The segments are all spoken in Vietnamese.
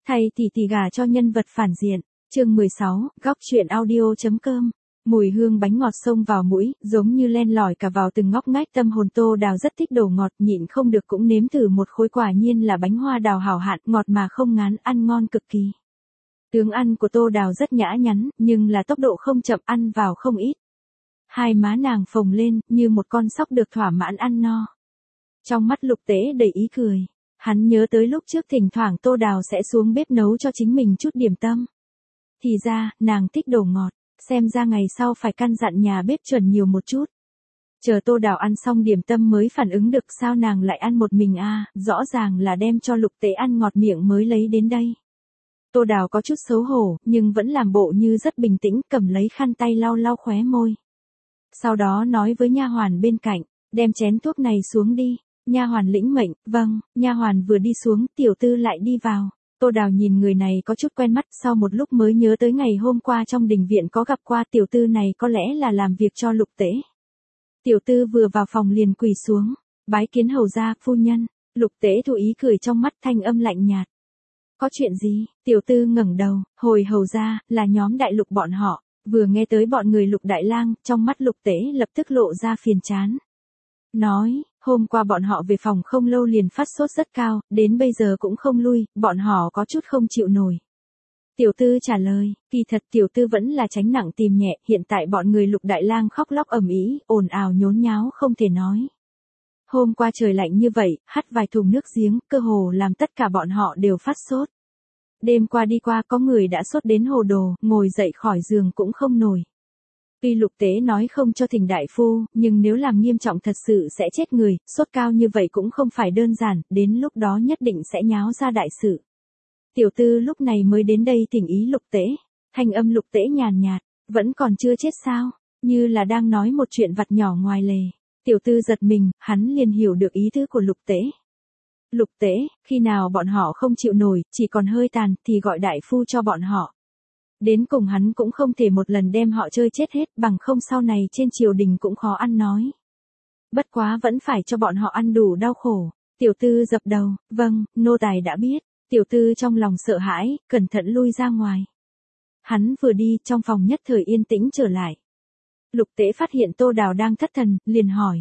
Thay tỷ tỷ gả cho nhân vật phản diện. Chương 16, góc truyện audio.com. Mùi hương bánh ngọt xông vào mũi, giống như len lỏi cả vào từng ngóc ngách tâm hồn. Tô Đào rất thích đồ ngọt, nhịn không được cũng nếm thử một khối, quả nhiên là bánh hoa đào hảo hạn, ngọt mà không ngán, ăn ngon cực kỳ. Tướng ăn của Tô Đào rất nhã nhắn, nhưng là tốc độ không chậm, ăn vào không ít. Hai má nàng phồng lên, như một con sóc được thỏa mãn ăn no. Trong mắt Lục Tế đầy ý cười. Hắn nhớ tới lúc trước thỉnh thoảng Tô Đào sẽ xuống bếp nấu cho chính mình chút điểm tâm. Thì ra, nàng thích đồ ngọt, xem ra ngày sau phải căn dặn nhà bếp chuẩn nhiều một chút. Chờ Tô Đào ăn xong điểm tâm mới phản ứng được sao nàng lại ăn một mình à, rõ ràng là đem cho Lục Tế ăn ngọt miệng mới lấy đến đây. Tô Đào có chút xấu hổ, nhưng vẫn làm bộ như rất bình tĩnh, cầm lấy khăn tay lau lau khóe môi. Sau đó nói với nha hoàn bên cạnh, đem chén thuốc này xuống đi. Nha hoàn lĩnh mệnh, vâng. Nha hoàn vừa đi xuống, tiểu tư lại đi vào. Tô Đào nhìn người này có chút quen mắt, sau một lúc mới nhớ tới ngày hôm qua trong đình viện có gặp qua. Tiểu tư này có lẽ là làm việc cho Lục Tế. Tiểu tư vừa vào phòng liền quỳ xuống, bái kiến hầu gia, phu nhân. Lục Tế thu ý cười trong mắt, thanh âm lạnh nhạt. Có chuyện gì? Tiểu tư ngẩng đầu, hồi hầu gia, là nhóm Đại Lục bọn họ. Vừa nghe tới bọn người Lục Đại Lang, trong mắt Lục Tế lập tức lộ ra phiền chán. Nói, hôm qua bọn họ về phòng không lâu liền phát sốt rất cao, đến bây giờ cũng không lui, bọn họ có chút không chịu nổi. Tiểu tư trả lời, kỳ thật tiểu tư vẫn là tránh nặng tìm nhẹ, hiện tại bọn người Lục Đại Lang khóc lóc ầm ĩ, ồn ào nhốn nháo không thể nói. Hôm qua trời lạnh như vậy, hắt vài thùng nước giếng, cơ hồ làm tất cả bọn họ đều phát sốt. Đêm qua đi qua có người đã sốt đến hồ đồ, ngồi dậy khỏi giường cũng không nổi. Tuy Lục Tế nói không cho thỉnh đại phu, nhưng nếu làm nghiêm trọng thật sự sẽ chết người, sốt cao như vậy cũng không phải đơn giản, đến lúc đó nhất định sẽ nháo ra đại sự. Tiểu tư lúc này mới đến đây thỉnh ý Lục Tế, thanh âm Lục Tế nhàn nhạt, vẫn còn chưa chết sao, như là đang nói một chuyện vặt nhỏ ngoài lề. Tiểu tư giật mình, hắn liền hiểu được ý tứ của Lục Tế. Lục Tế, khi nào bọn họ không chịu nổi, chỉ còn hơi tàn, thì gọi đại phu cho bọn họ. Đến cùng hắn cũng không thể một lần đem họ chơi chết hết, bằng không sau này trên triều đình cũng khó ăn nói. Bất quá vẫn phải cho bọn họ ăn đủ đau khổ. Tiểu tư dập đầu, vâng, nô tài đã biết. Tiểu tư trong lòng sợ hãi, cẩn thận lui ra ngoài. Hắn vừa đi, trong phòng nhất thời yên tĩnh trở lại. Lục Tế phát hiện Tô Đào đang thất thần, liền hỏi.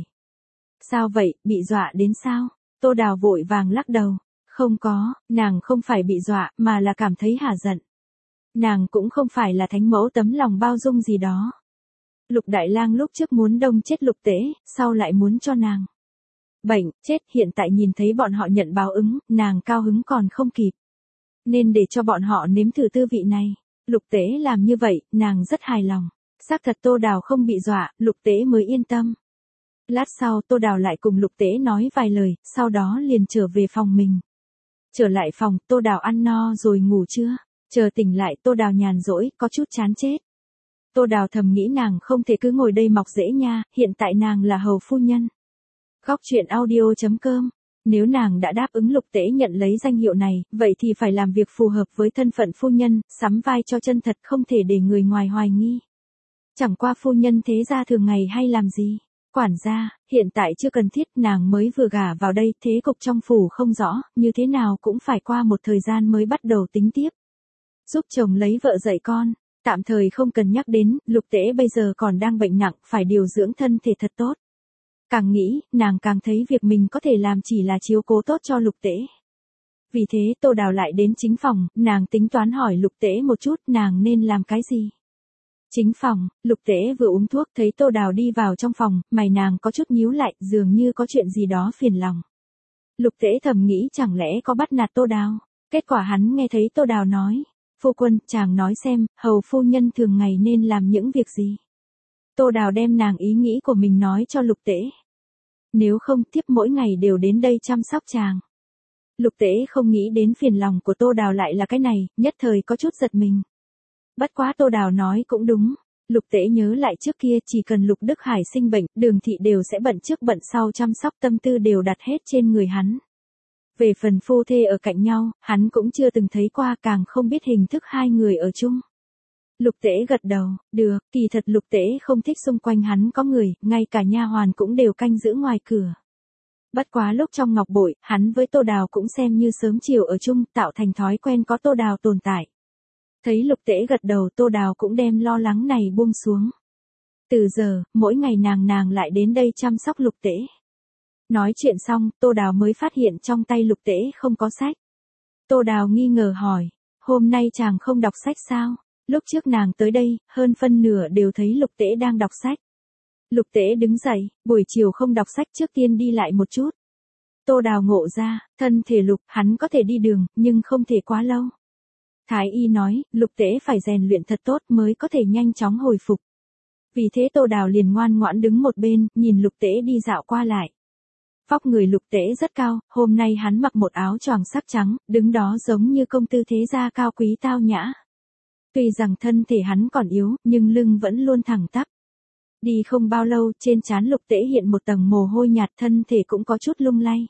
Sao vậy, bị dọa đến sao? Tô Đào vội vàng lắc đầu. Không có, nàng không phải bị dọa, mà là cảm thấy hả giận. Nàng cũng không phải là thánh mẫu tấm lòng bao dung gì đó. Lục Đại Lang lúc trước muốn đông chết Lục Tế, sau lại muốn cho nàng bệnh, chết, hiện tại nhìn thấy bọn họ nhận báo ứng, nàng cao hứng còn không kịp. Nên để cho bọn họ nếm thử tư vị này. Lục Tế làm như vậy, nàng rất hài lòng. Xác thật Tô Đào không bị dọa, Lục Tế mới yên tâm. Lát sau Tô Đào lại cùng Lục Tế nói vài lời, sau đó liền trở về phòng mình. Trở lại phòng, Tô Đào ăn no rồi ngủ chưa? Chờ tỉnh lại Tô Đào nhàn rỗi, có chút chán chết. Tô Đào thầm nghĩ nàng không thể cứ ngồi đây mọc rễ nha, hiện tại nàng là hầu phu nhân. Góc truyện audio.com. Nếu nàng đã đáp ứng Lục Tế nhận lấy danh hiệu này, vậy thì phải làm việc phù hợp với thân phận phu nhân, sắm vai cho chân thật, không thể để người ngoài hoài nghi. Chẳng qua phu nhân thế gia thường ngày hay làm gì? Quản gia, hiện tại chưa cần thiết, nàng mới vừa gả vào đây, thế cục trong phủ không rõ, như thế nào cũng phải qua một thời gian mới bắt đầu tính tiếp. Giúp chồng lấy vợ dạy con, tạm thời không cần nhắc đến, Lục Tế bây giờ còn đang bệnh nặng, phải điều dưỡng thân thể thật tốt. Càng nghĩ, nàng càng thấy việc mình có thể làm chỉ là chiếu cố tốt cho Lục Tế. Vì thế Tô Đào lại đến chính phòng, nàng tính toán hỏi Lục Tế một chút nàng nên làm cái gì. Chính phòng, Lục Tế vừa uống thuốc thấy Tô Đào đi vào trong phòng, mày nàng có chút nhíu lại, dường như có chuyện gì đó phiền lòng. Lục Tế thầm nghĩ chẳng lẽ có bắt nạt Tô Đào, kết quả hắn nghe thấy Tô Đào nói. Phu quân, chàng nói xem, hầu phu nhân thường ngày nên làm những việc gì? Tô Đào đem nàng ý nghĩ của mình nói cho Lục Tế. Nếu không, tiếp mỗi ngày đều đến đây chăm sóc chàng. Lục Tế không nghĩ đến phiền lòng của Tô Đào lại là cái này, nhất thời có chút giật mình. Bất quá Tô Đào nói cũng đúng. Lục Tế nhớ lại trước kia chỉ cần Lục Đức Hải sinh bệnh, Đường thị đều sẽ bận trước bận sau chăm sóc, tâm tư đều đặt hết trên người hắn. Về phần phu thê ở cạnh nhau, hắn cũng chưa từng thấy qua, càng không biết hình thức hai người ở chung. Lục Tế gật đầu, được, kỳ thật Lục Tế không thích xung quanh hắn có người, ngay cả nha hoàn cũng đều canh giữ ngoài cửa. Bất quá lúc trong ngọc bội, hắn với Tô Đào cũng xem như sớm chiều ở chung, tạo thành thói quen có Tô Đào tồn tại. Thấy Lục Tễ gật đầu, Tô Đào cũng đem lo lắng này buông xuống. Từ giờ, mỗi ngày nàng lại đến đây chăm sóc Lục Tễ. Nói chuyện xong, Tô Đào mới phát hiện trong tay Lục Tễ không có sách. Tô Đào nghi ngờ hỏi, hôm nay chàng không đọc sách sao? Lúc trước nàng tới đây, hơn phân nửa đều thấy Lục Tễ đang đọc sách. Lục Tễ đứng dậy, buổi chiều không đọc sách, trước tiên đi lại một chút. Tô Đào ngộ ra, thân thể Lục, hắn có thể đi đường, nhưng không thể quá lâu. Thái y nói, Lục Tễ phải rèn luyện thật tốt mới có thể nhanh chóng hồi phục. Vì thế Tô Đào liền ngoan ngoãn đứng một bên, nhìn Lục Tễ đi dạo qua lại. Vóc người Lục Tễ rất cao, hôm nay hắn mặc một áo choàng sắc trắng, đứng đó giống như công tư thế gia cao quý tao nhã. Tuy rằng thân thể hắn còn yếu, nhưng lưng vẫn luôn thẳng tắp. Đi không bao lâu, trên trán Lục Tễ hiện một tầng mồ hôi nhạt, thân thể cũng có chút lung lay.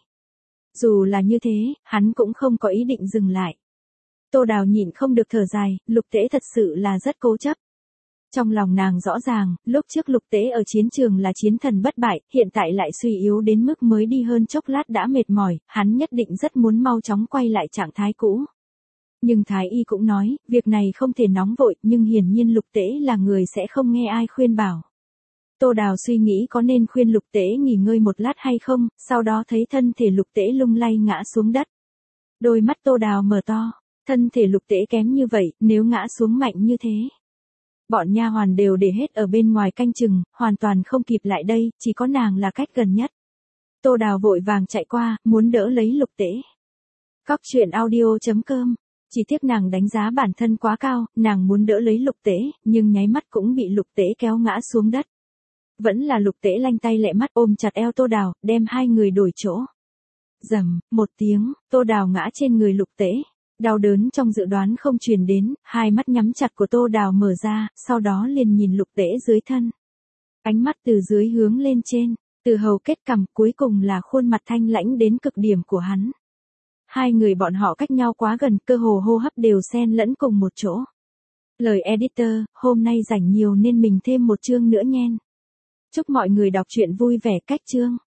Dù là như thế, hắn cũng không có ý định dừng lại. Tô Đào nhịn không được thở dài, Lục Tễ thật sự là rất cố chấp. Trong lòng nàng rõ ràng, lúc trước Lục Tễ ở chiến trường là chiến thần bất bại, hiện tại lại suy yếu đến mức mới đi hơn chốc lát đã mệt mỏi, hắn nhất định rất muốn mau chóng quay lại trạng thái cũ. Nhưng Thái y cũng nói, việc này không thể nóng vội, nhưng hiển nhiên Lục Tễ là người sẽ không nghe ai khuyên bảo. Tô Đào suy nghĩ có nên khuyên Lục Tễ nghỉ ngơi một lát hay không, sau đó thấy thân thể Lục Tễ lung lay ngã xuống đất. Đôi mắt Tô Đào mở to, thân thể Lục Tễ kém như vậy, nếu ngã xuống mạnh như thế. Bọn nha hoàn đều để hết ở bên ngoài canh chừng, hoàn toàn không kịp lại đây, chỉ có nàng là cách gần nhất. Tô Đào vội vàng chạy qua, muốn đỡ lấy Lục Tễ. Góc truyện audio.com. Chỉ tiếc nàng đánh giá bản thân quá cao, nàng muốn đỡ lấy Lục Tễ, nhưng nháy mắt cũng bị Lục Tễ kéo ngã xuống đất. Vẫn là Lục Tễ lanh tay lẹ mắt ôm chặt eo Tô Đào, đem hai người đổi chỗ. Rầm, một tiếng, Tô Đào ngã trên người Lục Tễ. Đau đớn trong dự đoán không truyền đến, hai mắt nhắm chặt của Tô Đào mở ra, sau đó liền nhìn Lục Tễ dưới thân. Ánh mắt từ dưới hướng lên trên, từ hầu kết cằm, cuối cùng là khuôn mặt thanh lãnh đến cực điểm của hắn. Hai người bọn họ cách nhau quá gần, cơ hồ hô hấp đều xen lẫn cùng một chỗ. Lời editor, hôm nay rảnh nhiều nên mình thêm một chương nữa nhen. Chúc mọi người đọc truyện vui vẻ. Cách chương.